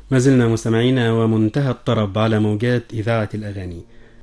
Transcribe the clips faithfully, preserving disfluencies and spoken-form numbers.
ما زلنا مستمعين ومنتهى الطرب على موجات إذاعة الأغاني.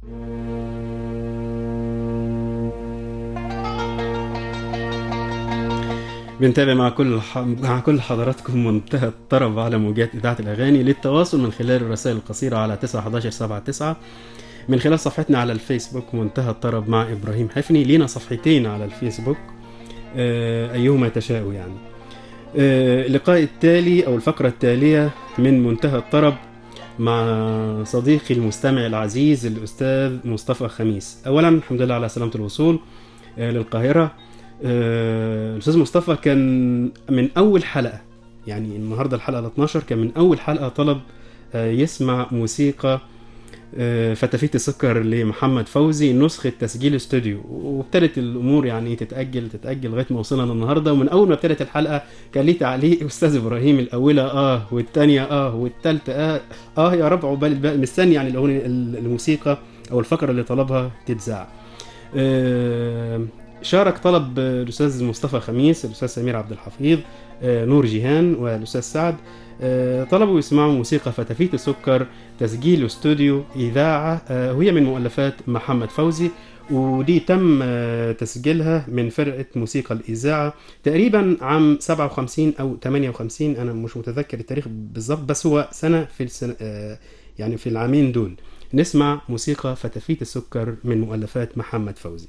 بنتابع مع كل ح... مع كل حضراتكم منتهى الطرب على موجات إذاعة الأغاني. للتواصل من خلال الرسائل القصيرة على تسعة واحد واحد سبعة تسعة، من خلال صفحتنا على الفيسبوك منتهى الطرب مع إبراهيم حفني. لينا صفحتين على الفيسبوك، أه أيهما تشاء يعني. أه اللقاء التالي أو الفقرة التالية من منتهى الطرب مع صديقي المستمع العزيز الأستاذ مصطفى خميس. أولا الحمد لله على سلامة الوصول أه للقاهرة. أه الأستاذ مصطفى كان من أول حلقة، يعني النهاردة الحلقة الاثناشر، كان من أول حلقة طلب أه يسمع موسيقى فتافيت السكر لمحمد فوزي، نسخة تسجيل استوديو. وابتدت الأمور يعني تتأجل تتأجل لغاية ما وصلنا النهاردة. ومن أول ما ابتدت الحلقة كان ليه تعليق أستاذ إبراهيم، الأولى آه والتانية آه والتالتة آه آه يا رب عقبال الباقي، مستني يعني الأغنية الموسيقى أو الفقرة اللي طلبها تتذاع. آه شارك طلب الأستاذ مصطفى خميس، الأستاذ سمير عبد الحفيظ، آه نور جيهان والأستاذ سعد. طلبوا يسمعوا موسيقى فتافيت السكر تسجيل استوديو إذاعة، وهي من مؤلفات محمد فوزي، ودي تم تسجيلها من فرقة موسيقى الإذاعة تقريبا عام سبعة وخمسين أو ثمانية وخمسين، أنا مش متذكر التاريخ بالضبط، بس هو سنة في السنة يعني في العامين دول. نسمع موسيقى فتافيت السكر من مؤلفات محمد فوزي.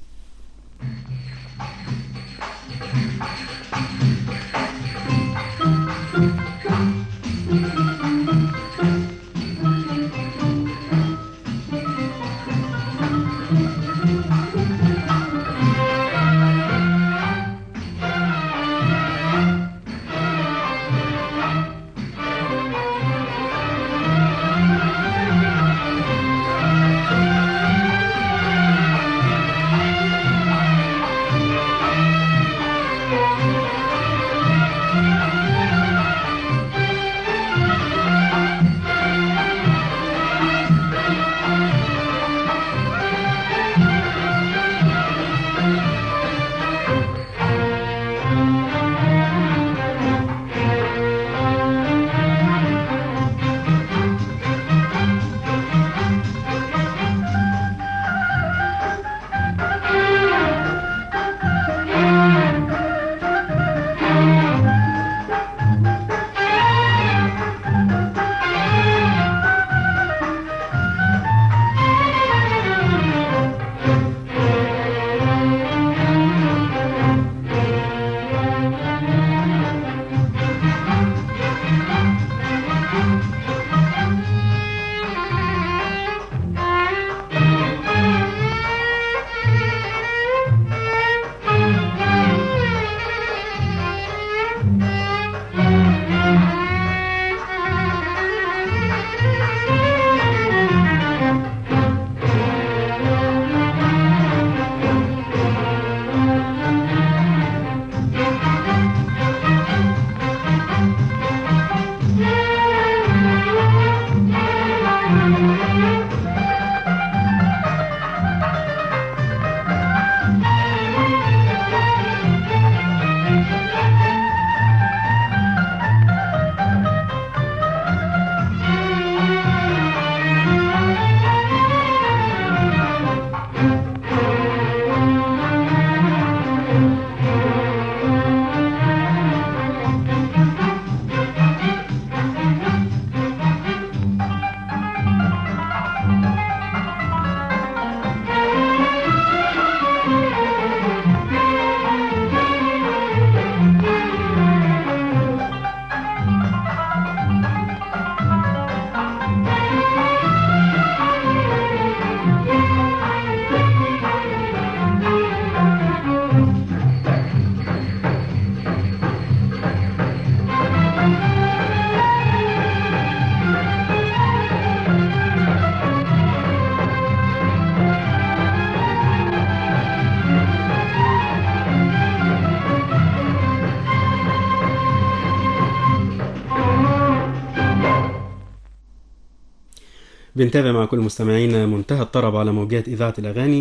بنتابع مع كل مستمعينا منتهى الطرب على موجات إذاعة الأغاني.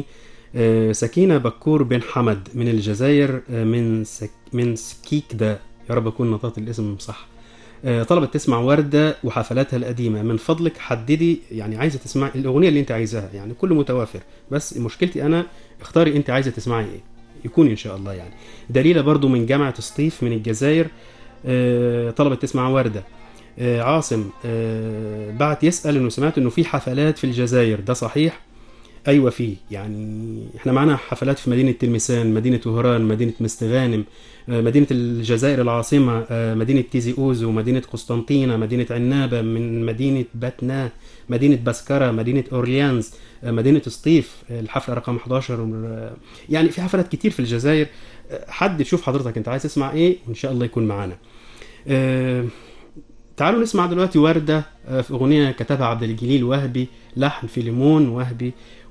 سكينة بكور بن حمد من الجزائر، من سك من سكيكدا، يا رب أكون نطقت الاسم صح. طلبت تسمع وردة وحفلاتها القديمة. من فضلك حددي يعني عايزة تسمع الأغنية اللي انت عايزاها، يعني كله متوافر، بس مشكلتي أنا اختاري انت عايزة تسمعي ايه يكون ان شاء الله. يعني دليلة برضو من جامعة سطيف من الجزائر طلبت تسمع وردة. عاصم بعت يسأل انه سمعت انه في حفلات في الجزائر، ده صحيح؟ ايوه فيه، يعني احنا معانا حفلات في مدينة تلمسان، مدينة وهران، مدينة مستغانم، مدينة الجزائر العاصمة، مدينة تيزي اوزو، مدينة قسطنطينة، مدينة عنابة، من مدينة باتنا، مدينة بسكرة، مدينة اورليانز، مدينة سطيف الحفلة رقم حداشر. يعني في حفلات كتير في الجزائر. حد تشوف حضرتك انت عايز تسمع ايه وان شاء الله يكون معانا. أه تعالوا نسمع دلوقتي وردة في أغنية كتبها عبد الجليل وهبي، لحن فيليمون وهبي،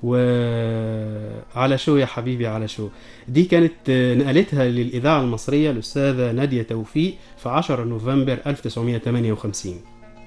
وعلى شو يا حبيبي على شو. دي كانت نقلتها للإذاعة المصرية الأستاذة نادية توفيق في عشرة نوفمبر ألف وتسعمائة وثمانية وخمسين.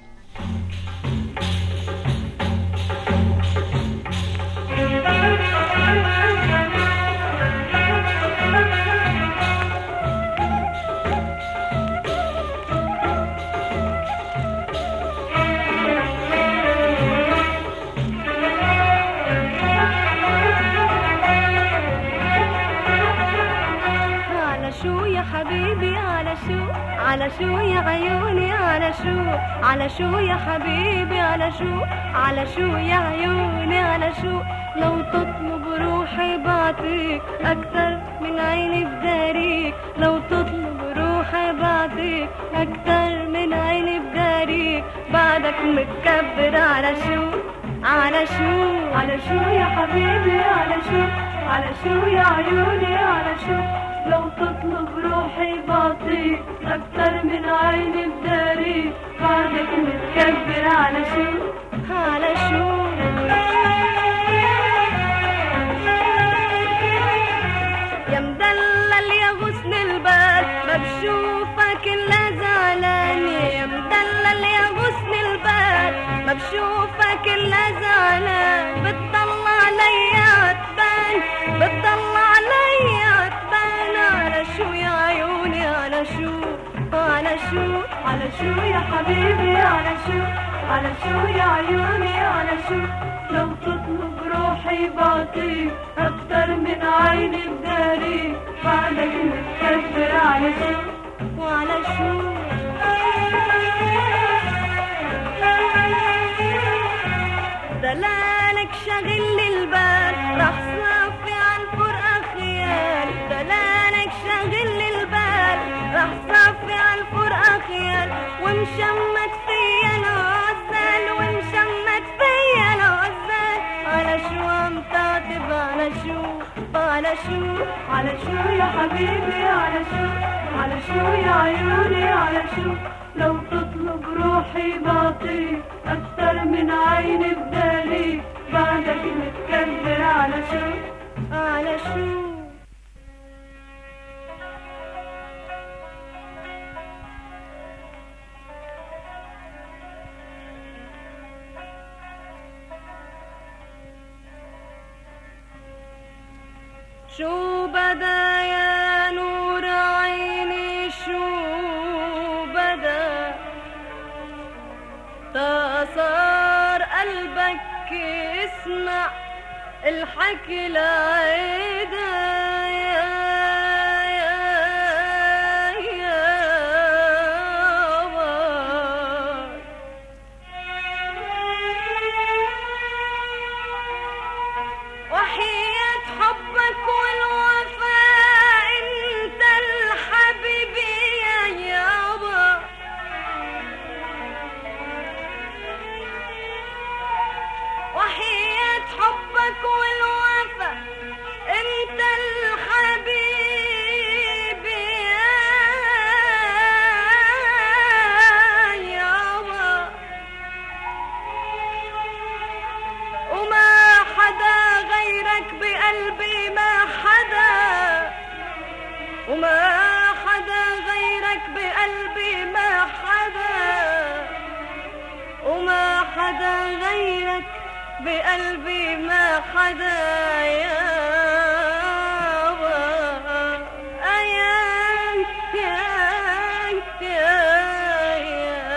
على شو يا عيوني على شو، على شو يا حبيبي على شو، على شو يا عيوني على شو. لو تطلب روحي بعطيك أكثر من عيني بداريك، لو تطلب روحي بعطيك أكثر من عيني بداريك. بعدك متكبر على شو، على شو، على شو يا حبيبي على شو، على شو يا عيوني على شو. لو تطلب روحي بعطيك أكتر من عيني بداريك. بعدك متكبر على شو، على شو. يا مدلل يا غصن البال ما بشوفك إلا زعلان، يا مدلل يا غصن البال ما بشوفك إلا زعلان. بتضل عليا عتبان، بتضل عليا عتبان. على شو يا عيوني على شو، على شو، على شو يا حبيبي على شو، على شو يا عيوني على شو. لو تطلب روحي بعطيك أكتر من عيني بداريك. بعدك متكبر على شو، وعلى شو. دلالك شاغل لي البال راح صافي عن فرقة خيال. دلالك شاغل لي البال راح صافي عن فرقة خيال. ومشمت فيا العزال، ومشمت فيا العزال. على شو عم تعتب على شو، على شو، على شو يا حبيبي على شو، على شو يا عيوني على شو. لو تطلب روحي بعطيك أكتر من عيني بداريك. بعدك متكبر على شو، على شو. شو بدا يا نور عيني شو بدا، صار قلبك اسمع الحكي لعيدا. يا يا يا وحياة حبك والوفاء انت الحبيبي يا يابا. وحياة حبك والوفاء انت الحبيبي يا يابا. وما حدا غيرك بقلبي ما حدا، وما حدا غيرك بقلبي ما حدا، وما حدا غيرك بقلبي ما حدا يا يا يا يا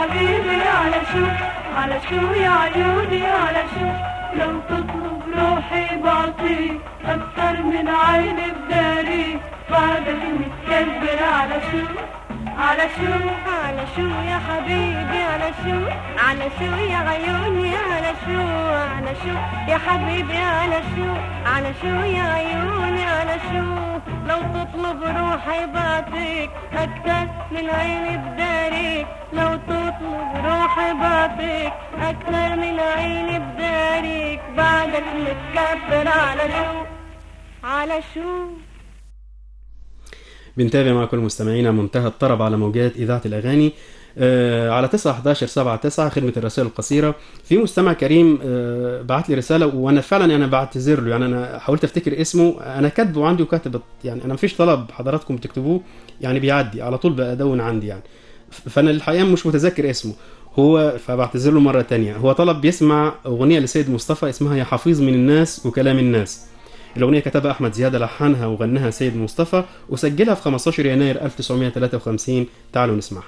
حبيبي على شو على شو يا عيوني على شو لو تطلب روحي بعطيك أكتر من عيني بداري بعدك متكبر على شو على شو على شو يا حبيبي على شو على شو يا عيوني على شو على شو يا حبيبي على شو على شو يا عيوني على شو لو تطلب روحي بعطيك أكتر من عيني بداريك لو تطلب روحي بعطيك أكتر من عيني بداريك بعدك متكبر على شو على شو. بنتابع مع كل مستمعينا منتهى الطرب على موجات إذاعة الأغاني آه على تسعة حداشر سبعة تسعة خدمة الرسائل القصيرة. في مستمع كريم آه بعت لي رسالة وأنا فعلا أنا بعتذر له، يعني أنا حاولت أفتكر اسمه، أنا كاتبه عندي وكاتب، يعني أنا مفيش طلب حضراتكم تكتبوه، يعني بيعدي على طول بأدون عندي يعني، فأنا الحقيقة مش متذكر اسمه هو، فبعتذر له مرة تانية. هو طلب بيسمع أغنية لسيد مصطفى اسمها يا حفيظ من الناس وكلام الناس. الأغنية كتبها أحمد زيادة، لحنها وغناها سيد مصطفى وسجلها في خمستاشر يناير ألف وتسعمائة وثلاثة وخمسين. تعالوا نسمعها.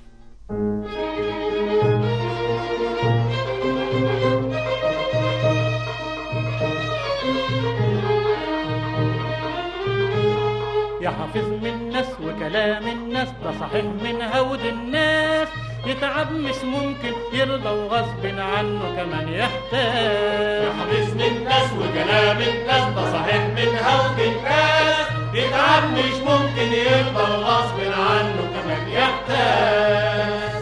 يا حافظ من الناس وكلام الناس ده صحيح من هود الناس، يتعب مش ممكن يرضى وغصب عنه كمان يحتاج. يا حافظ من الناس وكلام الناس ده صحيح من هود الناس، يتعب مش ممكن يرضى وغصب عنه كمان يحتاج.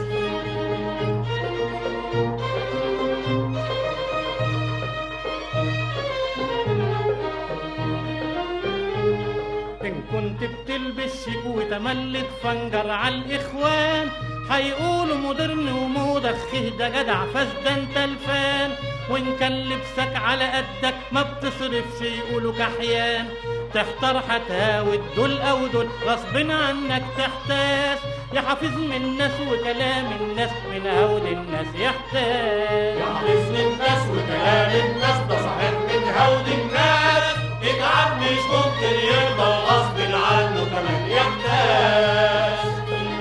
إن كنت بتلبس شيك وتملت فنجر على الإخوان، هيقولوا مودرن ومودخه ده جدع فاسدان تلفان. وإن كان لبسك على قدك ما بتصرفش يقولوا كحيان، تحتار هتهاود دول أو دول غصب عنك تحتاس. يا حافظ من الناس وكلام الناس من هود الناس يحتاج. يا حافظ من الناس وكلام الناس ده صحيح من هود الناس، يتعب مش ممكن يرضى غصب عنه كمان يحتاج.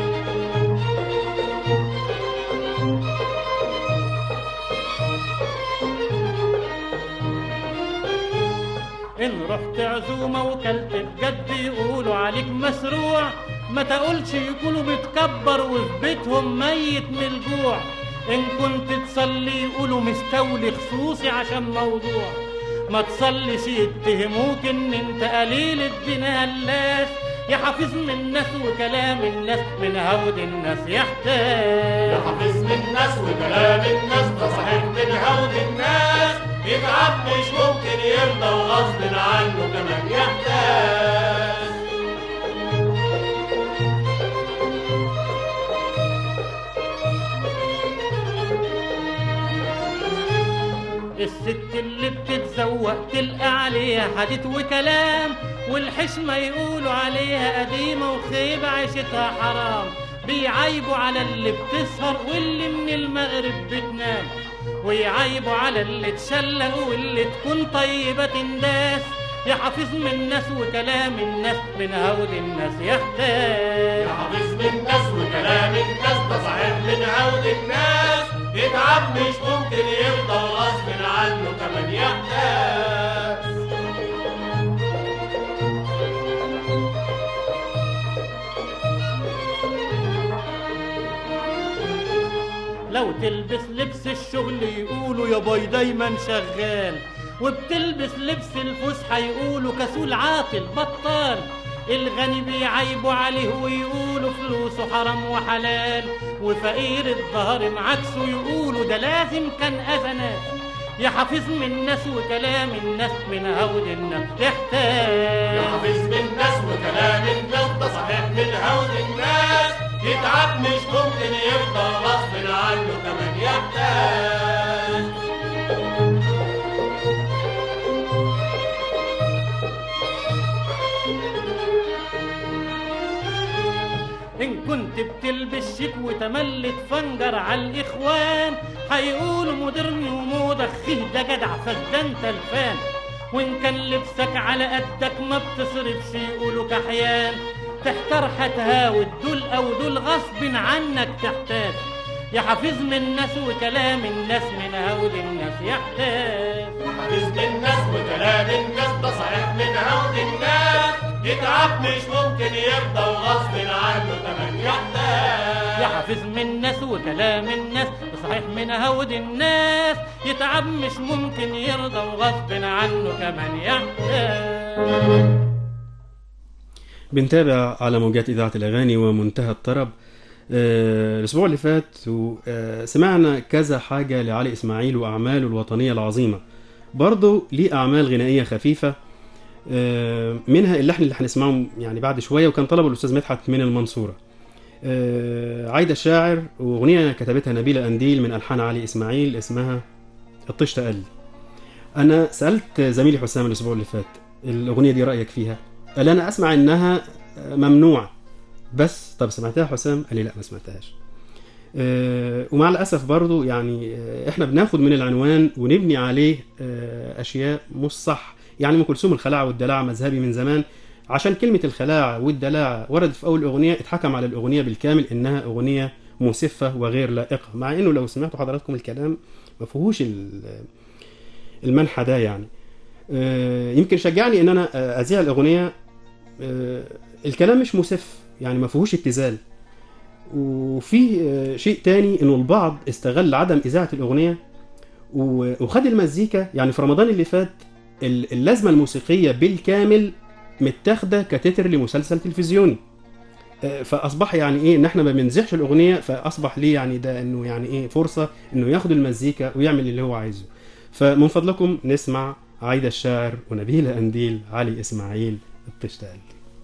إن رحت عزومة وكلت بجد يقولوا عليك مسروع، ما تقولش يكونوا بتكبر وفي بيتهم ميت من الجوع. إن كنت تصلي يقولوا مستولي خصوصي عشان موضوع، ما تصليش يتهموك إن أنت قليل الدين هلاس. يا حافظ من الناس وكلام الناس من هود الناس يحتاج. يا حافظ من الناس وكلام الناس ده صحيح من هود الناس، يتعب مش ممكن يرضى وغصب عنه كمان يحتاج. الست اللي بتتزوق تلقى عليها حديث وكلام، والحشمة يقولوا عليها قديمة وخيبة عيشتها حرام. بيعيبوا على اللي بتسهر واللي من المغرب بتنام، ويعيبوا على اللي تشلق واللي تكون طيبة تنداس. يا حافظ من الناس وكلام الناس من هود الناس يحتاج. يا حافظ من الناس وكلام الناس ده صحيح من هود الناس، يتعب مش ممكن يرضى وغصب عنه كمان يحتاج. لو تلبس لبس الشغل يقولوا يا باي دايما شغال، وبتلبس لبس الفسحة يقولوا كسول عاطل بطال. الغني بيعيبوا عليه ويقولوا فلوسه حرام وحلال، وفقير الظهر معكسه يقولوا ده لازم كان أذنات. يا حافظ من الناس وكلام الناس من هود الناس يحتاج. يا حافظ من الناس وكلام الناس ده صحيح من هود الناس، يتعب مش ممكن يرضى غصب عنه كمان يحتاج. إن كنت بتلبس شيك وتملت فنجر على الإخوان، هيقولوا مودرن ومودخه ده جدع فاسدان تلفان. وإن كان لبسك على قدك ما بتصرفش يقولوا كحيان، تحتار هتهاود دول أو دول غصب عنك تحتاج. يا حفيظ من الناس وكلام الناس من هود الناس يحتاج. حفيظ من الناس وكلام الناس ده صحيح من هود الناس، يتعب مش ممكن يرضى وغصب عنه كمان يحتاج. يا حفيظ من الناس وكلام الناس ده صحيح من هود الناس، يتعب مش ممكن يرضى وغصب عنه كمان يحتاج. بنتابع على موجات إذاعة الأغاني ومنتهى الطرب. آه، الأسبوع اللي فات آه، سمعنا كذا حاجة لعلي إسماعيل وأعماله الوطنية العظيمة. برضو ليه أعمال غنائية خفيفة، آه، منها اللحن اللي هنسمعه يعني بعد شوية، وكان طلبه الأستاذ مدحت من المنصورة. آه، عايدة الشاعر، وأغنية كتبتها نبيلة أنديل من ألحان علي إسماعيل اسمها الطش تقل. أنا سألت زميلي حسام الأسبوع اللي فات الأغنية دي رأيك فيها؟ قال أنا أسمع إنها ممنوعة بس. طب سمعتها حسام؟ قال لي لا ما سمعتهاش. أه ومع الأسف برضو يعني أه إحنا بناخد من العنوان ونبني عليه أه أشياء مش صح. يعني أم كلثوم الخلاعة والدلاعة مذهبي من زمان، عشان كلمة الخلاعة والدلاعة وردت في أول أغنية اتحكم على الأغنية بالكامل إنها أغنية مسفة وغير لائقة، مع إنه لو سمعتوا حضراتكم الكلام ما فيهوش المنحى ده. يعني أه يمكن شجعني إن أنا أذيع الأغنية. أه الكلام مش مسف، يعني ما فيهوش ابتذال. وفي شيء تاني انه البعض استغل عدم اذاعه الاغنيه وخد المزيكا. يعني في رمضان اللي فات اللازمه الموسيقيه بالكامل متاخده كتتر لمسلسل تلفزيوني، فاصبح يعني ايه ان احنا ما بنزحش الاغنيه، فاصبح ليه يعني ده انه يعني ايه فرصه انه ياخد المزيكا ويعمل اللي هو عايزه. فمن فضلكم نسمع عايدة الشاعر ونبيلة أنديل علي إسماعيل الطش تقل.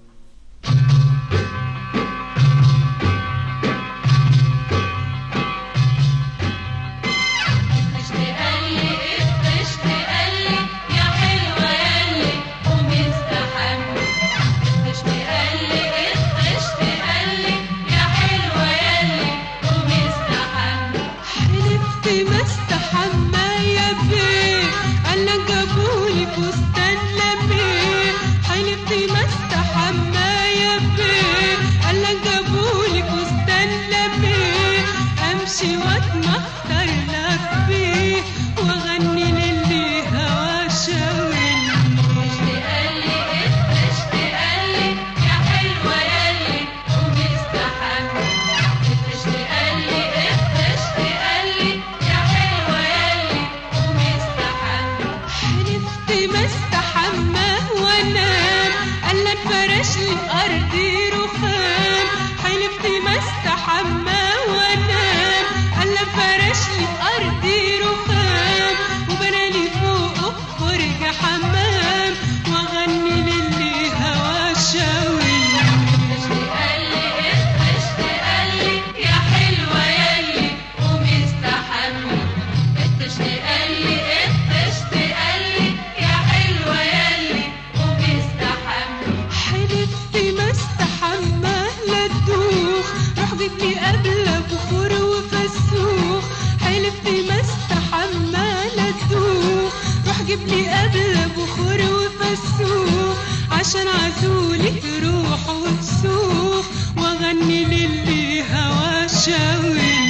عشان عزولك روح وتسوق واغني للي هوا شاوي.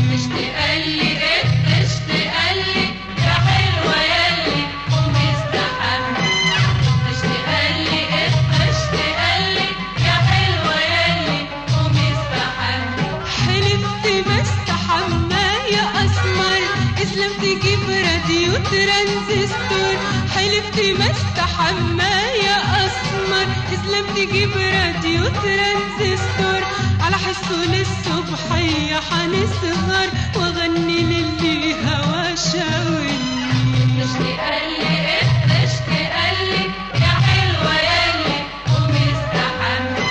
اشتقلي اشتقلي يا حلوة ياللي ومستحمي. اشتقلي اشتقلي يا حلوة ياللي ومستحمي. حلفت ما استحمى يا اسمر اسلم تجيب راديو ترانزستور. حلفت ما استحمى يا اسمر اسلم تجيب راديو ترانزستور. على حسه للصبحيه حنسهر واغني للي هوا شاولني. اشتقلي اشتقلي يا حلوه ياللي ومستحمي.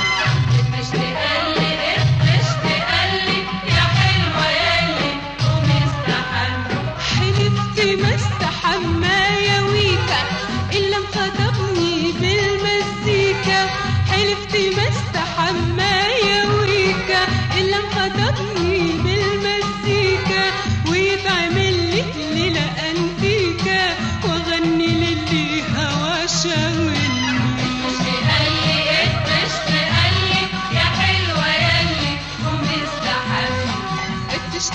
اشتقلي اشتقلي يا حلوه ياللي ومستحمي. حلفت ما استحمى يا ويكا إلا مخاطبني بالمزيكا. حلفت ما استحمى يا ويكا إلا مخاطبني بالمزيكا.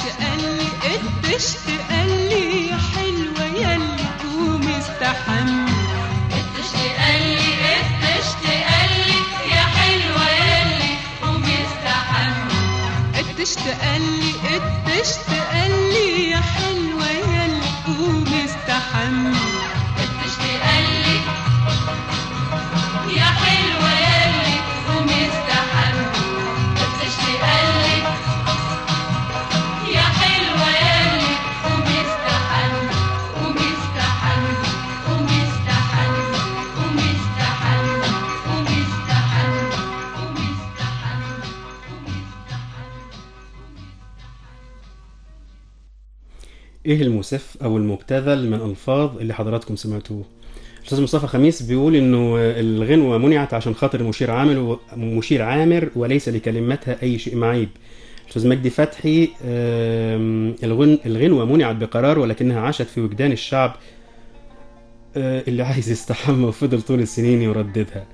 تقلي قديش تقلي يا حلوة ياللي قومي استحمي قديش تقلي قديش تقلي يا حلوة ياللي قومي استحمي قديش تقلي قديش تقلي يا حلوة ياللي قومي استحمي قديش تقلي يا حلوة ياللي قومي استحمي قديش تقلي يا حلوة ياللي قومي استحمي قومي استحمي قومي استحمي قومي استحمي قومي استحمي قومي استحمي قومي ايه المسف او المبتذل من الفاظ اللي حضراتكم سمعتوه؟ الاستاذ مصطفى خميس بيقول انه الغنوة منعت عشان خاطر مشير عامر مشير عامر وليس لكلماتها اي شيء معيب. الاستاذ مجدي فتحي الغن الغنوة منعت بقرار ولكنها عاشت في وجدان الشعب اللي عايز يستحمى وفضل طول السنين يرددها.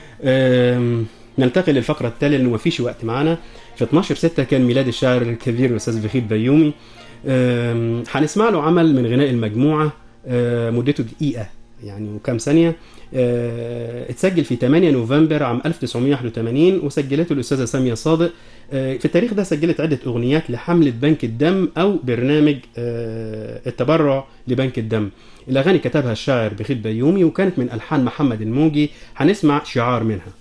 ننتقل للفقرة التالية لانه مفيش وقت معانا. في اتناشر ستة كان ميلاد الشاعر الكبير الاستاذ بخيت بيومي. هنسمع له عمل من غناء المجموعة مدته دقيقة يعني وكم ثانية. اتسجل في ثمانية نوفمبر عام ألف وتسعمائة وواحد وثمانين وسجلته الأستاذة سامية صادق. في التاريخ ده سجلت عدة أغنيات لحملة بنك الدم أو برنامج التبرع لبنك الدم. الأغاني كتبها الشاعر بخيت بيومي وكانت من ألحان محمد الموجي. هنسمع شعار منها.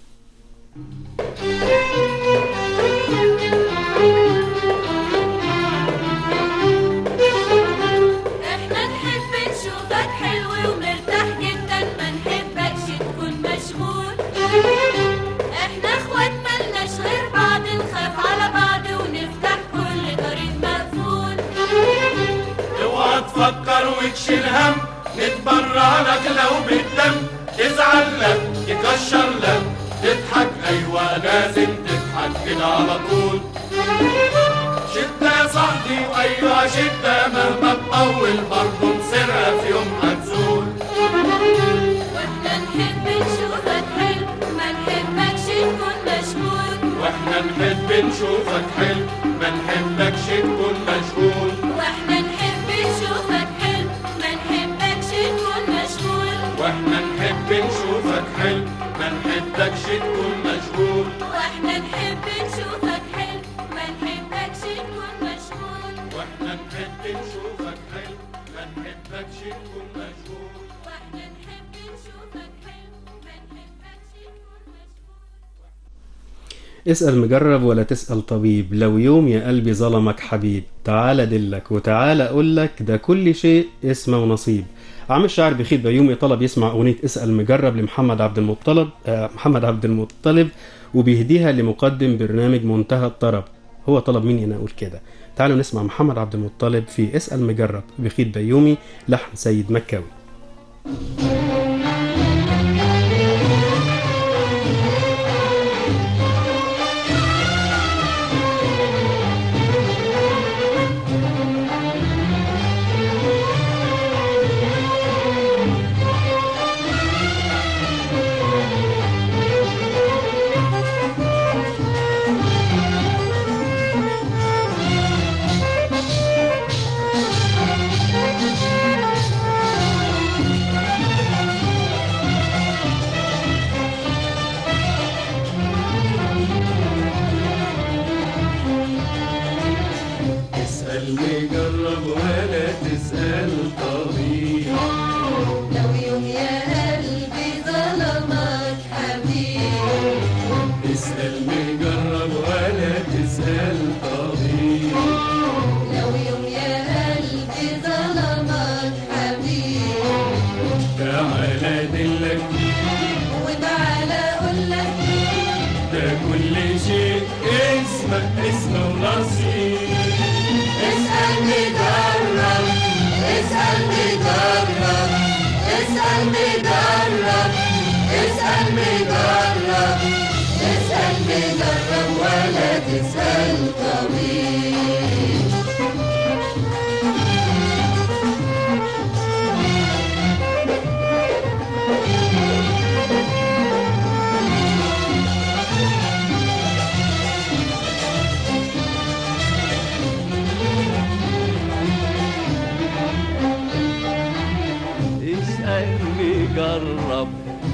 تفكر وتشيل هم نتبرع لك لو بالدم تزعل لك تكشر لك تضحك ايوه لازم تضحك كده على طول. شدة يا صاحبي وايوه شدة مهما تطول برضه مصيرها في يوم هتزول. واحنا نحب نشوفك حلو ما نحبكش تكون مشغول. واحنا نحب نشوفك حلو ما نحبكش تكون مشغول. واحنا نحب نشوفك حلو ما نحبكش تكون مشغول. واحنا نحب نشوفك حلو ما نحبكش تكون مشغول. واحنا نحب نشوفك حلو ما نحبكش تكون مشغول. واحنا نحب نشوفك حلو ما نحبكش تكون مشغول. واحنا نحب نشوفك حلو ما نحبكش تكون مشغول. اسأل مجرب ولا تسأل طبيب، لو يوم يا قلبي ظلمك حبيب، تعال ادلك وتعال اقولك ده كل شيء اسمه ونصيب. عم الشاعر بخيت بيومي طلب يسمع اغنية اسأل مجرب لمحمد عبد المطلب آه محمد عبد المطلب وبيهديها لمقدم برنامج منتهى الطرب. هو طلب مني انا اقول كده. تعالوا نسمع محمد عبد المطلب في اسأل مجرب بخيت بيومي لحن سيد مكاوي.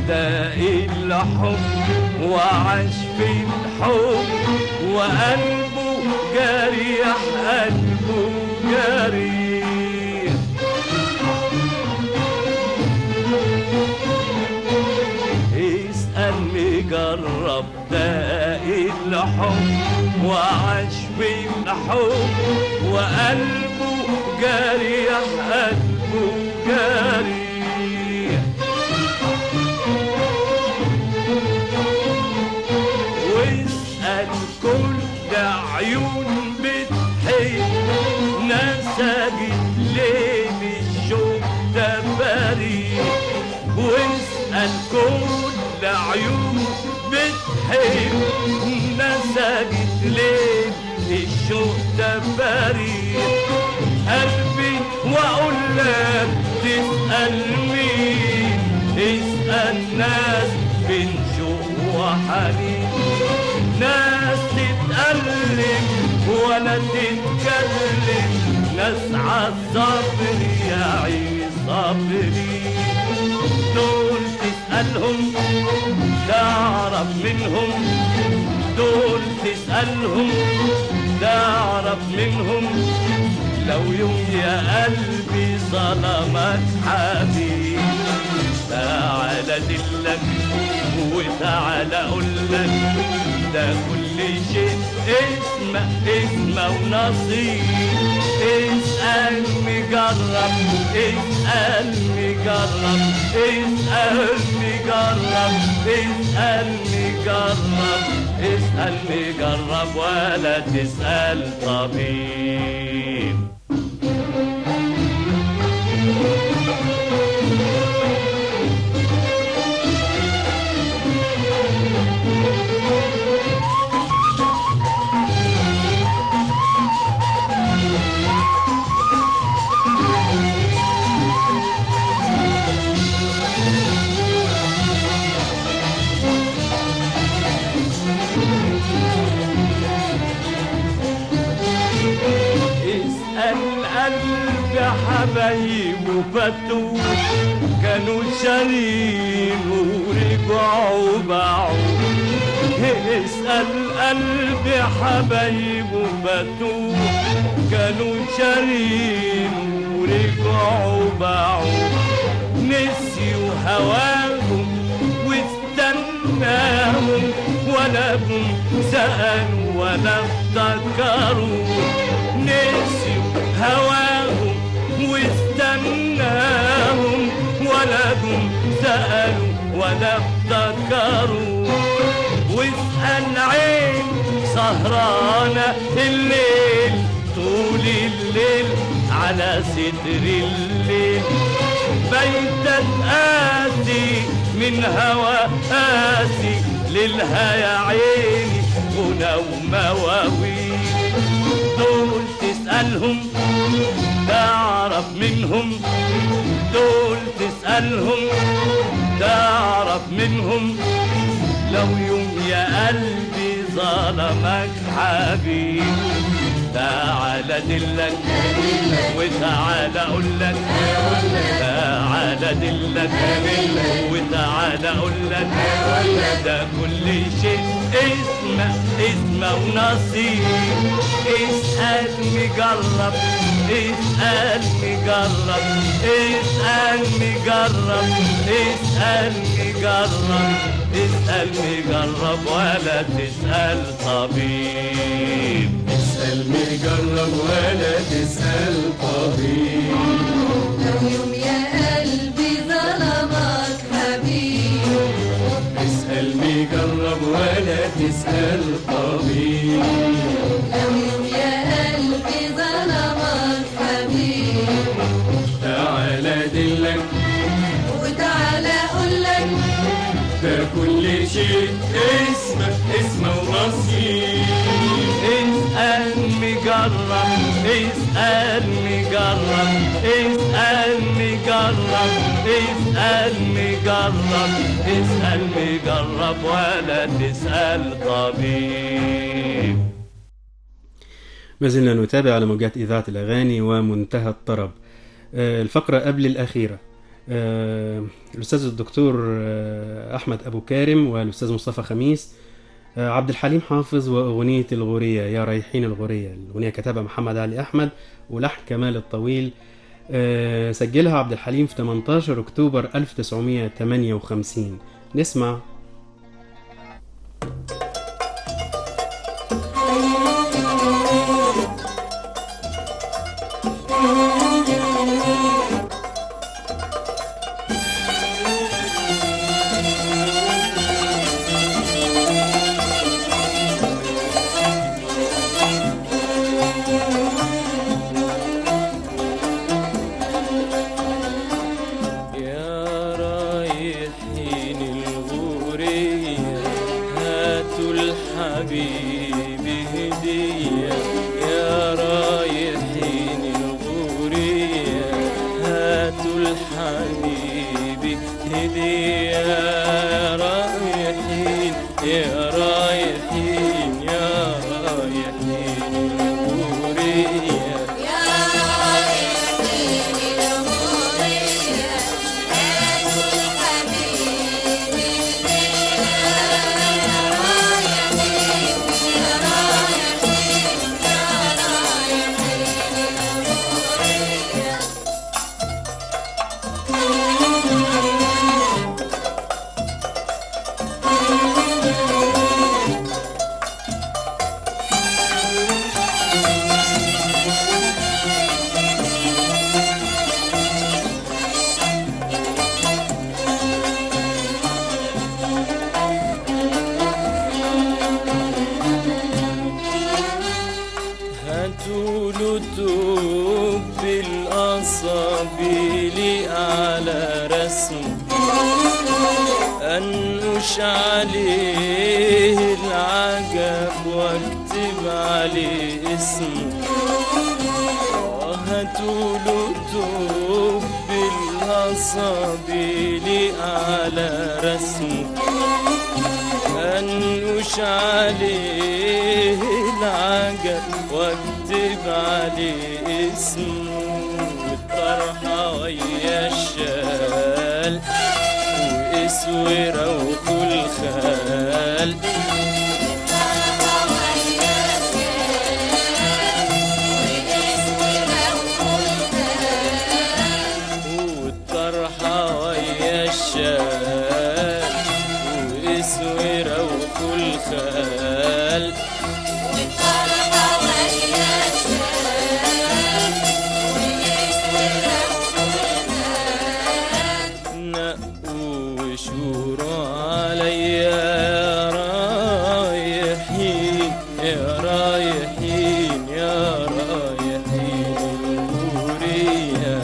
داق الحب وعاش في الحب وقلبه جريح قلبه جريح اسأل مجرب داق الحب وعاش في الحب وقلبه جريح قلبه جريح واسأل كل عيون بتحب نسجت ليه الشوق ده بريء واسأل كل عيون بتحب نسجت ليه الشوق ده بريء قلبي واقول لك تسأل مين اسأل ناس بين شوق وحنين ناس تتألم ولا تتكلم ناس عالصبر يا عيني صبري دول تسألهم تعرف منهم دول تسألهم تعرف منهم لو يوم يا قلبي ظلمك حبيب تعال دلك وتعال اقولك ده كل شيء اسمه اسمه ونصيب اسأل مجرب اسأل مجرب اسأل مجرب اسأل مجرب اسأل مجرب ولا تسأل طبيب حبايبه فاتوا كانوا شارين ورجعوا باعوا اسأل قلبي حبايبه فاتوا كانوا شارين ورجعوا باعوا نسيوا هواهم واستناهم ولا هم سألوا ولا افتكروا نسيوا هواهم واستناهم ولا هم سألوا ولا افتكروا واسأل عين سهرانة الليل طول الليل على ستر الليل بيتك قاسي من هوا قاسي ليلها يا عيني غنى ومواويل دول تسألهم تعرف منهم دول تسألهم تعرف منهم لو يوم يا قلبي ظلمك حبيب تعال دلك وتعال اقولك تعال دلك وتعال اقولك ده كل شيء اسمه اسمه ونصيب اسأل مجرب اسأل مجرب اسأل مجرب اسأل مجرب اسأل مجرب ولا تسأل طبيب اسأل مجرب ولا تسأل طبيب لو يوم يا قلبي ظلمك حبيب اسأل مجرب ولا تسأل طبيب لو يوم يا قلبي ظلمك حبيب تعال دلك وتعالى اقولك ده كل شيء اسمه اسمه ونصيب اسأل مجرب اسأل مجرب اسأل مجرب اسأل مجرب اسأل مجرب ولا تسأل طبيب. ما زلنا نتابع على موجات إذاعة الأغاني ومنتهى الطرب. الفقرة قبل الأخيرة آه، الأستاذ الدكتور آه، أحمد أبو كارم والأستاذ مصطفى خميس. آه، عبد الحليم حافظ وأغنية الغورية يا رايحين الغورية. الأغنية كتبها محمد علي أحمد ولحن كمال الطويل. آه، سجلها عبد الحليم في ثمانية عشر أكتوبر ألف وتسعمائة وثمانية وخمسين. نسمع. يا رايحين الغورية هاتوا الحبيب هدية، يا رايحين الغورية هاتوا الحبيب هدية، يا رايحين يا رايحين يا رايحين الغورية. هاتوا له توب بالأصابيل على رسمه، أنقش عليه العجب واكتب عليه اسمه. هاتوا له توب بالأصابيل على رسمه، أنقش عليه العجب واكتب عليه اسمه. والطرحة ويا الشال واسورة وكل خال، والطرحة ويا الشال واسورة وكل خال، نقوا وشوروا عليا يا رايحين يا رايحين يا رايحين الغورية.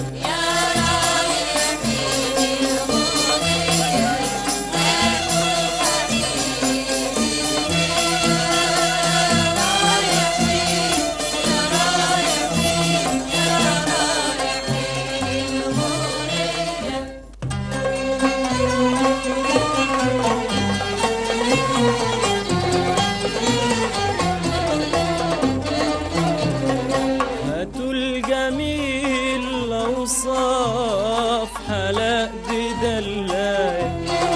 هاتوا الجميل الأوصاف حلاق بدلاية،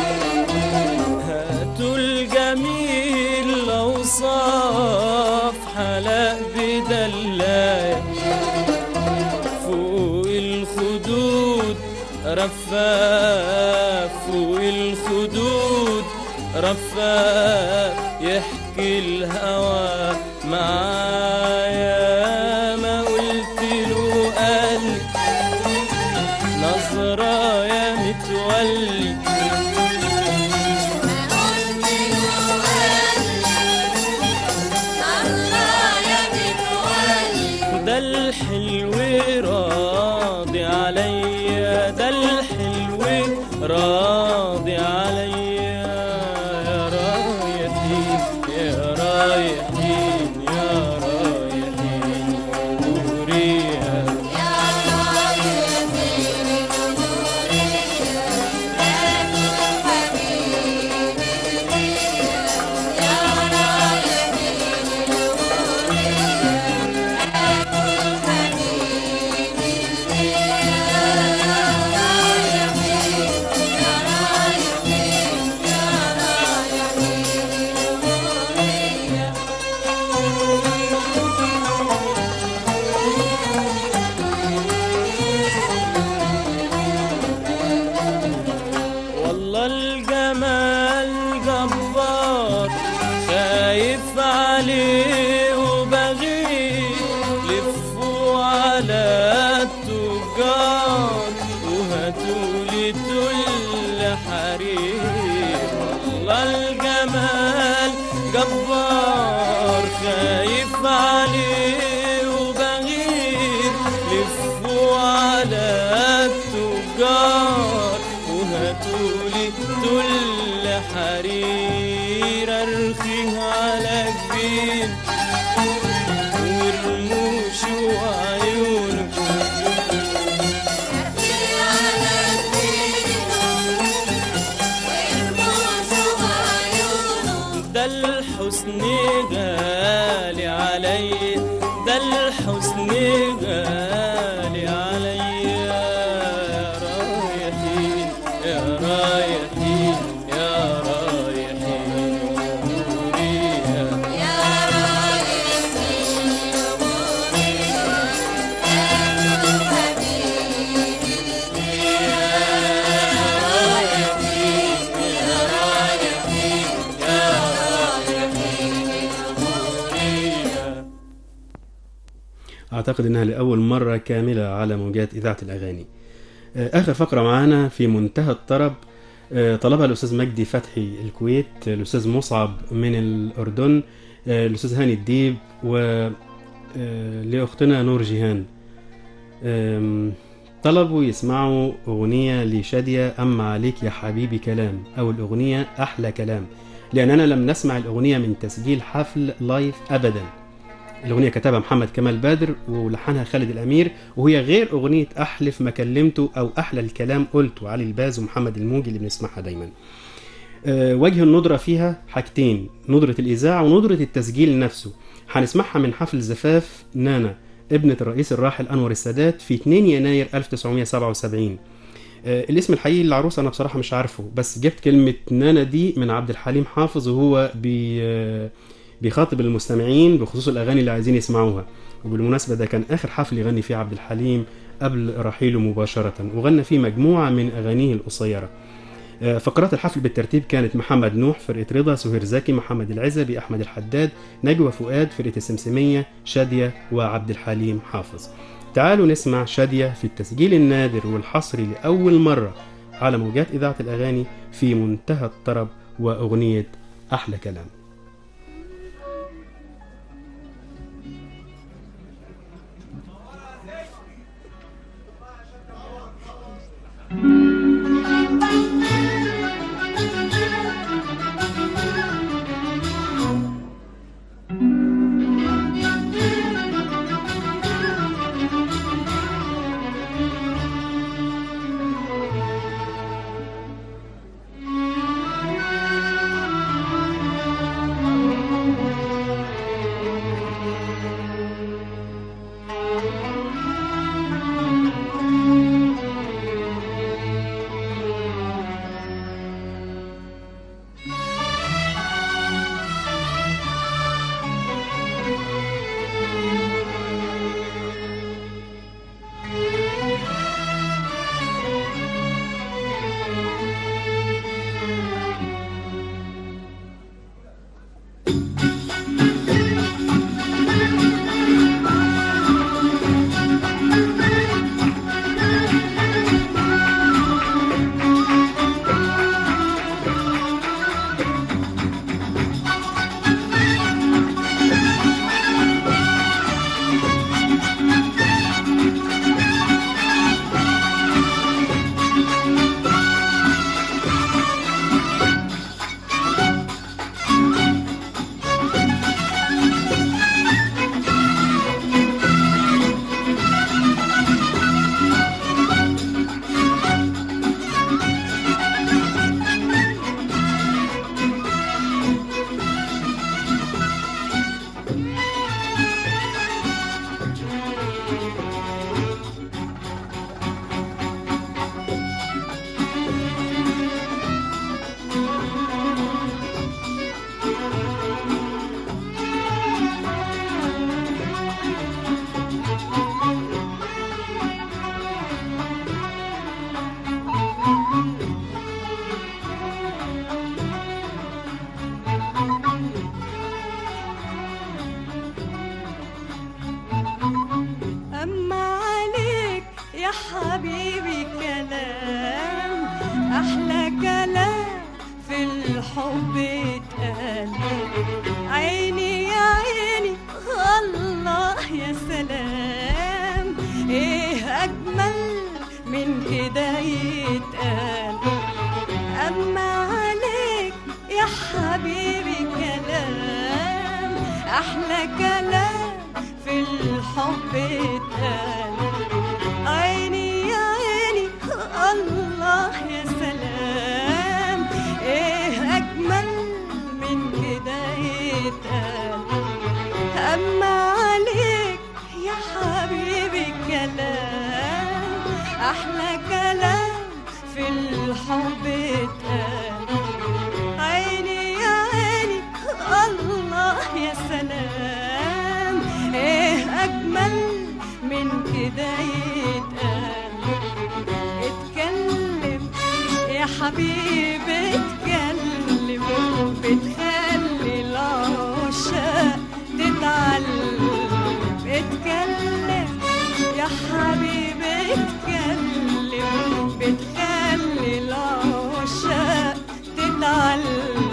هاتوا الجميل الأوصاف حلاق بدلاية، فوق الخدود رفاف فوق الخدود رفاف يحكي الهوى معايا. ما قلت له قال نظرة يا متولي، ده الحلو راضي عليا، ده الحلو راضي عليا، يا رايحين يا رايحين يا رايحين الغورية. لفوا على التجار وهاتولي تل حرير ارخيه على جبين ورموشه وعيونه ده الحسن غالي علي، ده الحسن غالي علي. يا رايحين يا رايحين يا رايحين غورية يا رايحين غورية قالوا حبيبي يا رايحين يا رايحين يا رايحين غورية. أعتقد إنها لأول مرة كاملة على موجات إذاعة الأغاني. آخر فقرة معانا في منتهى الطرب طلبها الأستاذ مجدي فتحي الكويت، الأستاذ مصعب من الأردن، الأستاذ هاني الديب، ولأختنا نور جيهان. طلبوا يسمعوا أغنية لشادية أما عليك يا حبيبي كلام، أو الأغنية أحلى كلام، لأننا لم نسمع الأغنية من تسجيل حفل لايف أبدا. الأغنية كتبها محمد كمال بدر ولحنها خالد الأمير، وهي غير أغنية أحلف ما كلمته أو أحلى الكلام قلته علي الباز ومحمد الموجي اللي بنسمعها دايما. أه وجه الندرة فيها حاجتين، ندرة الإذاعة وندرة التسجيل نفسه. هنسمعها من حفل زفاف نانا ابنة الرئيس الراحل أنور السادات في اتنين يناير ألف وتسعمية سبعة وسبعين. أه الاسم الحقيقي للعروسة أنا بصراحة مش عارفه، بس جبت كلمة نانا دي من عبد الحليم حافظ وهو بي أه بيخاطب المستمعين بخصوص الأغاني اللي عايزين يسمعوها. وبالمناسبة ده كان آخر حفل يغني فيه عبد الحليم قبل رحيله مباشرة، وغنى فيه مجموعة من أغانيه القصيرة. فقرات الحفل بالترتيب كانت محمد نوح، فرقة رضا، سهير زكي، محمد العزبي، أحمد الحداد، نجوى فؤاد، فرقة السمسمية، شادية، وعبد الحليم حافظ. تعالوا نسمع شادية في التسجيل النادر والحصري لأول مرة على موجات إذاعة الأغاني في منتهى الطرب وأغنية أحلى كلام. حبيبي كلام أحلى كلام في الحب اتقال. عيني يا عيني الله يا سلام ايه اجمل من كده يتقال. اما عليك يا حبيبي كلام، احلى كلام في الحب اتقال. عيني يا عيني الله يا سلام، ايه اجمل من كده يتقال. اما عليك يا حبيبي كلام، احلى كلام في الحب اتقال. عيني يا عيني الله يا سلام، ايه اجمل من كده يتقال. اتكلم يا حبيبي اتكلم، بتخلي العشاق تتعلم. اتكلم يا حبيبي اتكلم، بتخلي العشاق تتعلم.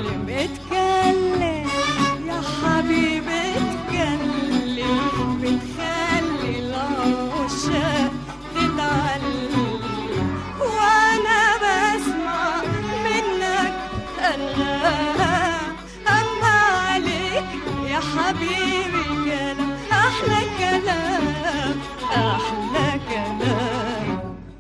اتكلم يا حبيبي اتكلم، بتخلي العشاق تتعلم. وانا بسمع منك انغام، اما عليك يا حبيبي كلام، احلى كلام احلى كلام.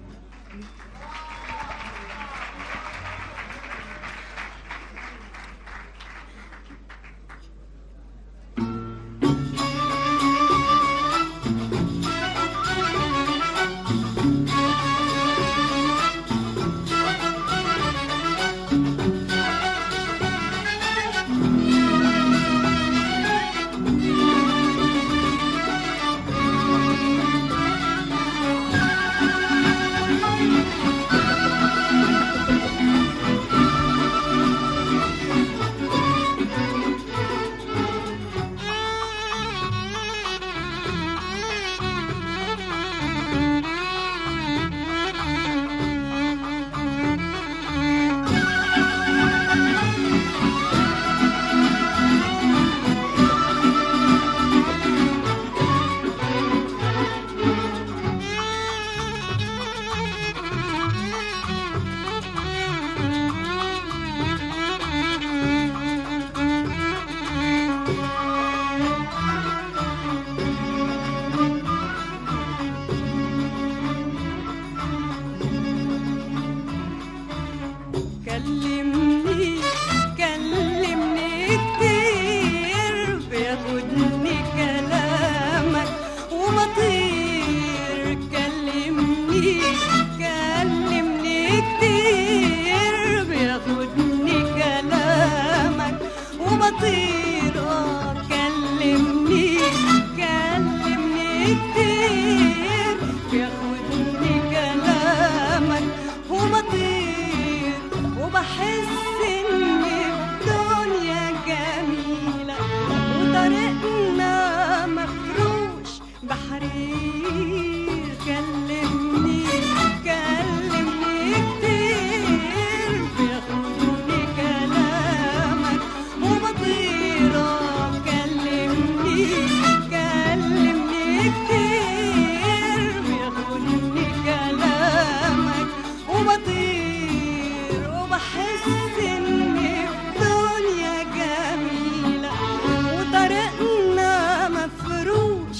كلمني كلمني كتير، بياخدني كلامك وبطير. كلمني كلمني كتير، بياخدني كلامك وبطير. اه كلمني كلمني كتير، بياخدني كلامك وبطير. وبحس اني الدنيا جميلة وطريقنا مفروش بحرير. كلمني كلمني كتير، بياخدني كلامك وبطير. كلمني كلمني كتير، بياخدني كلامك وبطير. وبحس اني الدنيا جميلة وطريقنا مفروش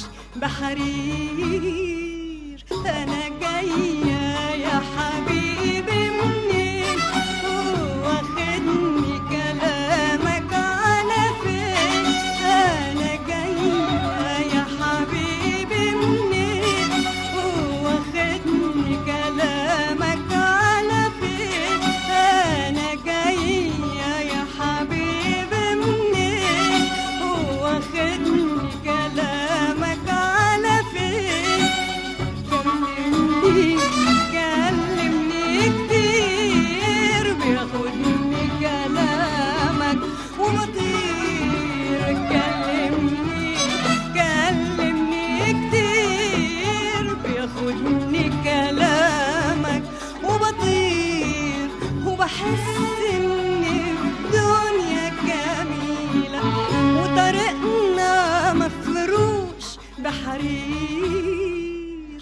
بحرير. انا جاية يا حبيبي منين، واخدني كلامك على فين. انا جاية يا حبيبي منين، واخدني كلامك على فين. انا جاية يا حبيبي منين، واخدني كلامك على فين. كلمني كلمني كتير، بياخدني كلامك وبطير. كلمني كلمني كتير، بياخدني كلامك وبطير. وبحس اني الدنيا جميلة وطريقنا مفروش بحرير.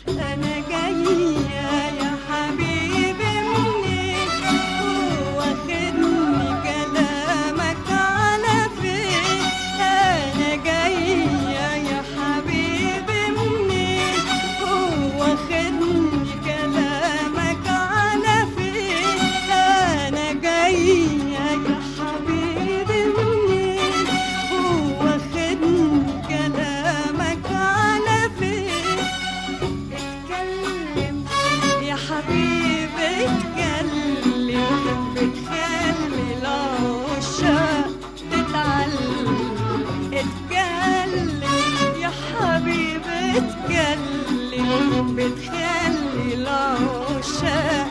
بتخلي العشاق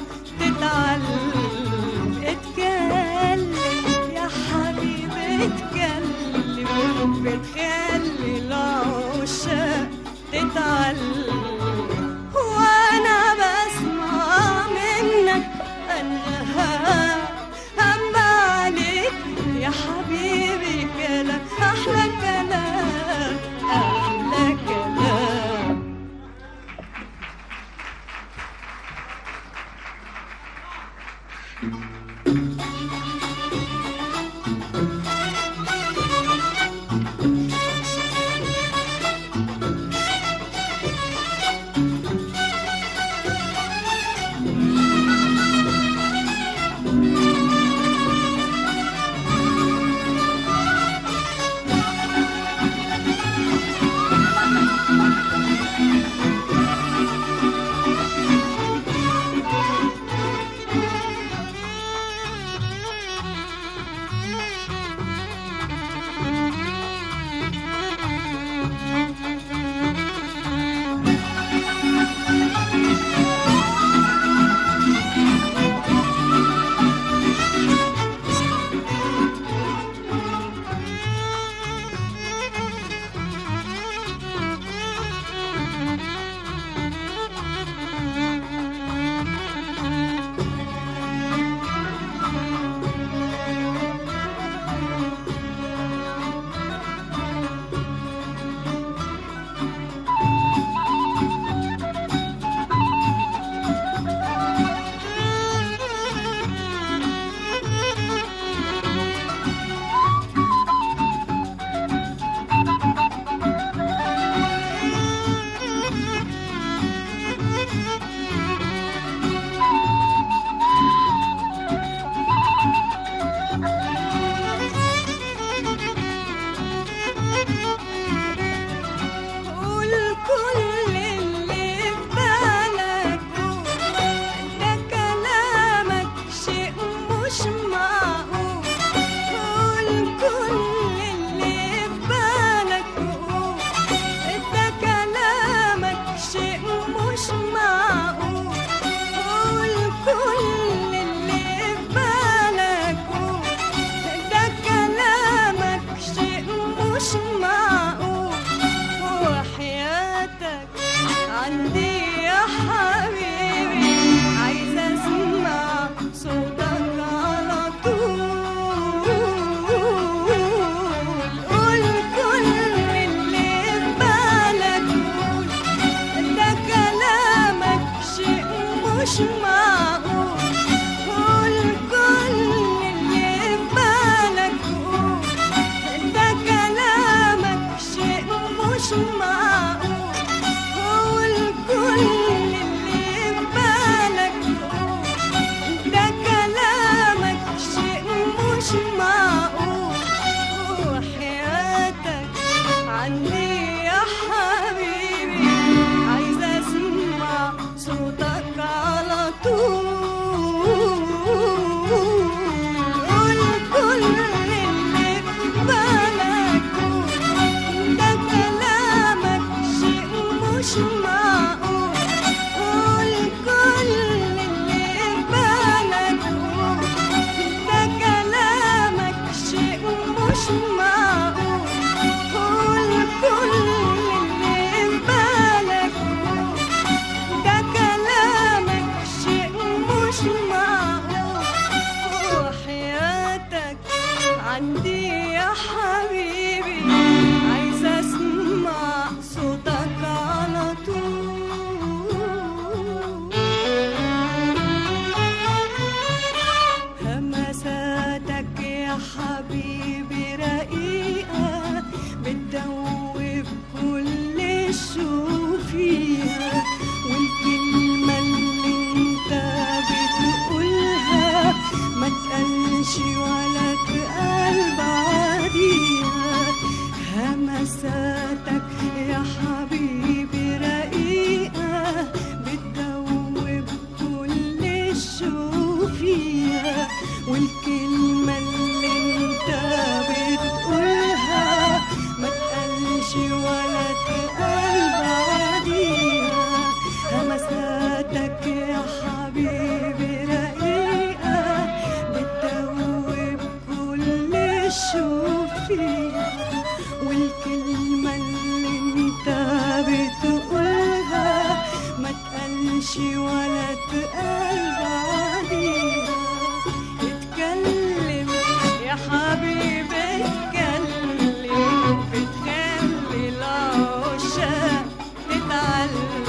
تتعلم. اتكلم يا حبيبي اتكلم، بتخلي العشاق تتعلم. وانا بسمع منك انا هم عليك يا حبيبي كلام احلى كلام احلى كلام. صوتك على طول. خدك يا حبيبي رقيقة بتدوب كل الشوق فيها، والكلمة اللي انت بتقولها ما تقلش ولا تقل بعديها. اتكلم يا حبيبي اتكلم، بتخلي العشاق تتعلم.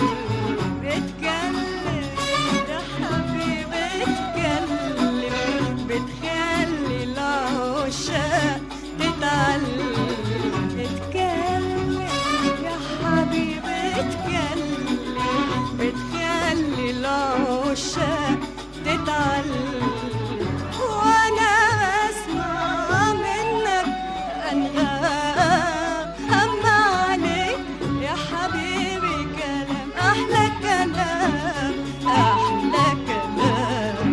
اتكلم يا حبيبي اتكلم، بتخلي العشاق تتعلم. اتكلم يا حبيبي اتكلم، بتخلي العشاق تتعلم. وانا اسمع منك انغام اما عليك يا حبيبي كلام احلى كلام احلى كلام.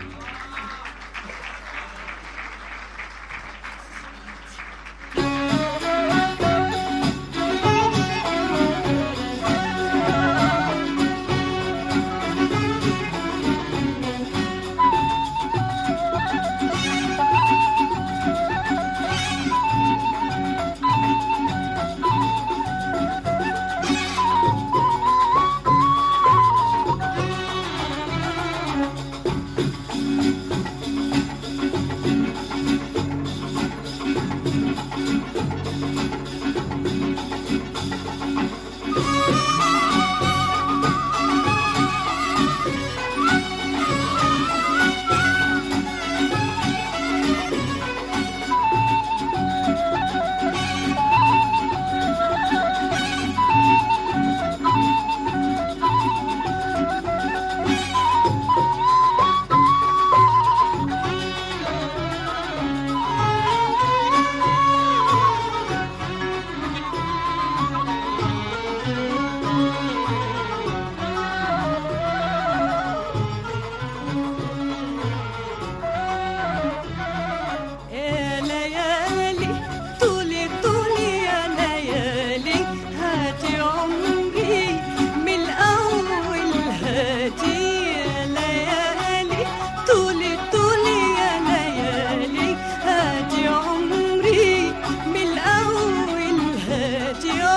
يا ليالي طولي طولي يا ليالي هاتي عمري من الأول هاتي. يا ليالي طولي طولي يا ليالي هاتي عمري من الأول هاتي. يا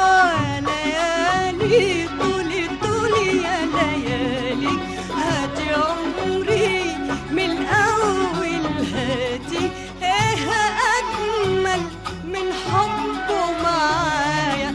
ليالي طولي طولي يا ليالي هاتي عمري من الأول هاتي. ايه اجمل من حبه معايا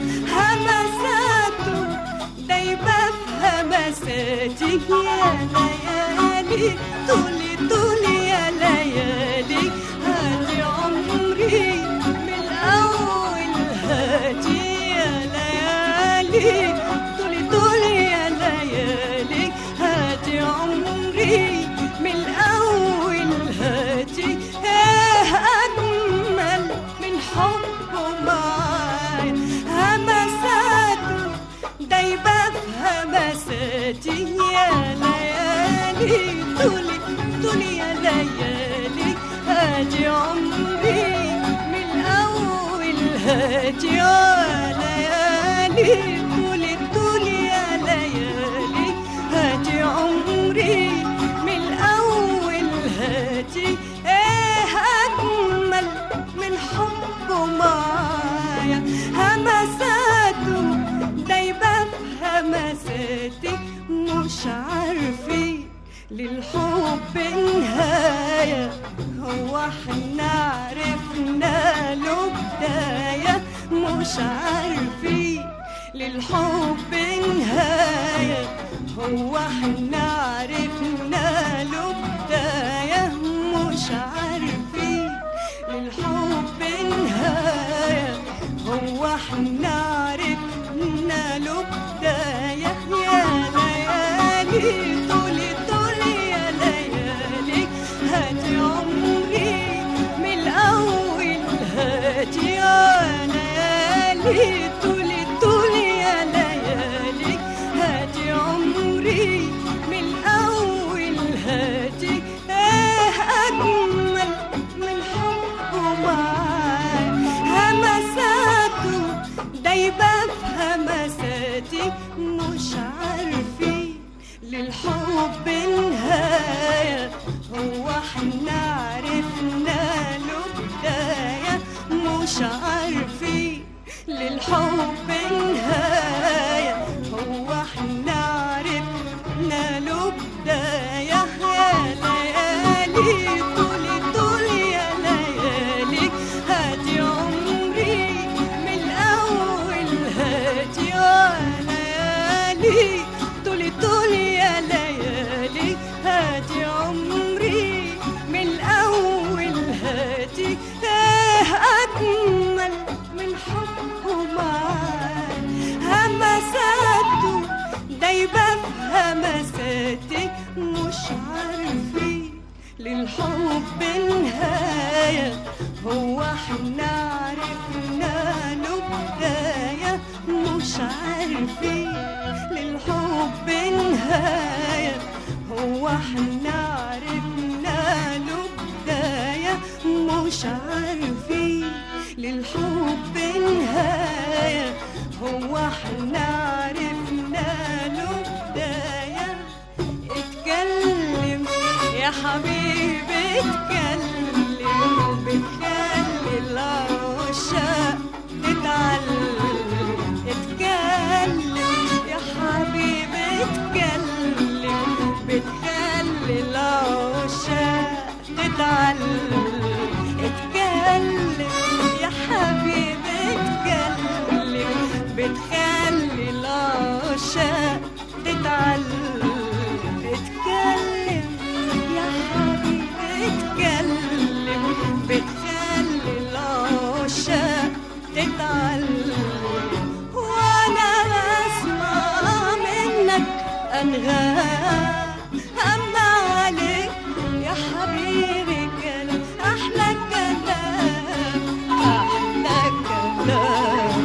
همساته دايبه في همساتي. يا ليالي طولي طولي يا ليالي هاتي عمري من الاول هاتي. يا ليالي طولي طولي يا ليالي هاتي عمري من الاول هاتي. ايه اجمل من حبه معايا همساته دايبه في همساتي. يا ليالي طولي طولي يا ليالي هاتي عمري من الاول هاتي. يا ليالي طولي طولي يا ليالي هاتي عمري من الاول هاتي. ايه اجمل من حبه معايا همساته دايبه في همساتي. مش عارفين للحب نهاية، هو احنا عرفنا له بداية. مش عارفين للحب نهاية، هو احنا عرفنا له بداية. مش عارفين للحب نهاية، هو احنا عرفنا له بداية. يا ليالي طولي طولي يا ليالي هاتي عمري من الأول هاتي. يا ليالي طولي طولي يا ليالي هاتي عمري من الأول هاتي. ايه أجمل من حبه معايا همساته دايبه في همساتي. مش عارفين للحب نهاية، هو احنا عرفنا له بداية مش عارفين للحب نهاية، هو احنا عرفنا له بداية. يا ليالي طول طول يا ليالي هاتي عمري من الأول هاتي. يا ليالي طول طول يا ليالي هاتي عمري من الأول هاتي. ايه أجمل من حبه معاك، همساته دايبة في همساتي مش عارفين للحب نهاية، هو احنا عرفنا له بداية مش عارفين للحب نهاية، هو احنا عرفنا له بداية مش عارفين للحب نهاية، هو احنا عرفنا له بداية. اتكلم يا حبيبي اتكلم، بتخلي العشاق تتعلم. اتكلم يا حبيبي اتكلم، بتخلي العشاق تتعلم. اتكلم يا حبيبي اتكلم، بتخلي العشاق تتعلم. اتكلم يا حبيبي اتكلم، بتخلي العشاق تتعلم. وانا بسمع منك انغام، اما عليك يا حبيبي كلام احلى كلام احلى كلام.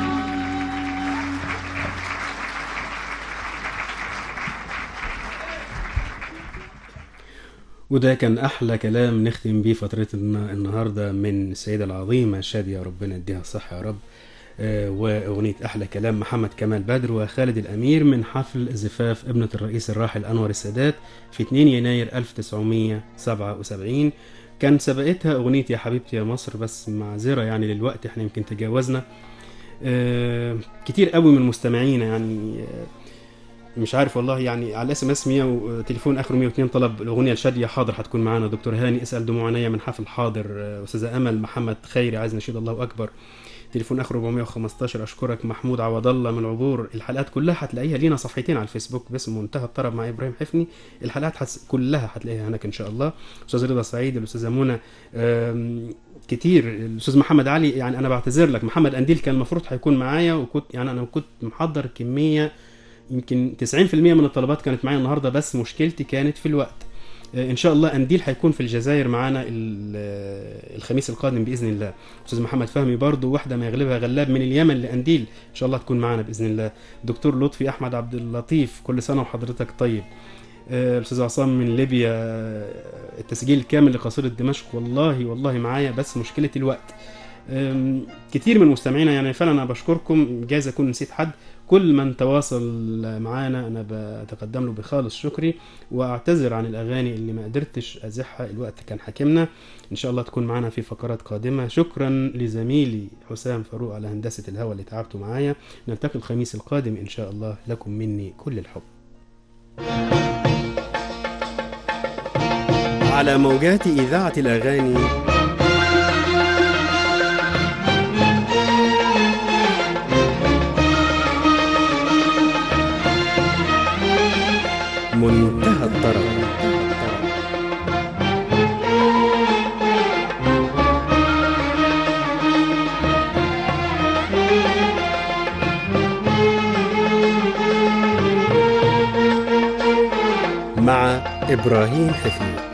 وده كان أحلى كلام نختم بيه فترتنا النهاردة من السيدة العظيمة شادية ربنا يديها الصحة يا رب. آه، وأغنية أحلى كلام محمد كمال بدر وخالد الأمير من حفل زفاف ابنة الرئيس الراحل أنور السادات في اتنين يناير ألف وتسعمية وسبعة وسبعين. كان سبقتها أغنية يا حبيبتي يا مصر، بس معذرة يعني للوقت احنا يمكن تجاوزنا. آه، كتير قوي من مستمعينا يعني آه، مش عارف والله يعني على اس ام اس مية تليفون اخره مية واتنين طلب الاغنيه لشاديه. حاضر هتكون معانا. دكتور هاني اسال دموع عينيا من حفل حاضر. استاذه امل محمد خيري عايز نشيد الله اكبر تليفون اخره أربعمية وخمستاشر اشكرك. محمود عوض الله من العبور. الحلقات كلها هتلاقيها لينا صفحتين على الفيسبوك باسم منتهى الطرب مع ابراهيم حفني. الحلقات حس... كلها هتلاقيها هناك ان شاء الله. استاذ رضا سعيد، الاستاذه منى كتير، الاستاذ محمد علي. يعني انا بعتذر لك محمد انديل كان المفروض هيكون معايا، وكنت يعني انا كنت محضر كميه يمكن تسعين في المية من الطلبات كانت معايا النهارده، بس مشكلتي كانت في الوقت. ان شاء الله انديل هيكون في الجزائر معانا الخميس القادم باذن الله. استاذ محمد فهمي برضو واحده ما يغلبها غلاب من اليمن لانديل ان شاء الله تكون معانا باذن الله. دكتور لطفي احمد عبد اللطيف كل سنه وحضرتك طيب. الاستاذ عصام من ليبيا التسجيل الكامل لقصيده دمشق والله والله معايا، بس مشكله الوقت. كتير من مستمعينا يعني فعلا انا بشكركم، جايز اكون نسيت حد. كل من تواصل معانا انا بتقدم له بخالص شكري، واعتذر عن الاغاني اللي ما قدرتش ازحها، الوقت كان حاكمنا. ان شاء الله تكون معانا في فقرات قادمه. شكرا لزميلي حسام فاروق على هندسه الهواء اللي تعبتوا معايا. نلتقي الخميس القادم ان شاء الله. لكم مني كل الحب. على موجات اذاعه الاغاني منتهى الطرب. مع إبراهيم حفني.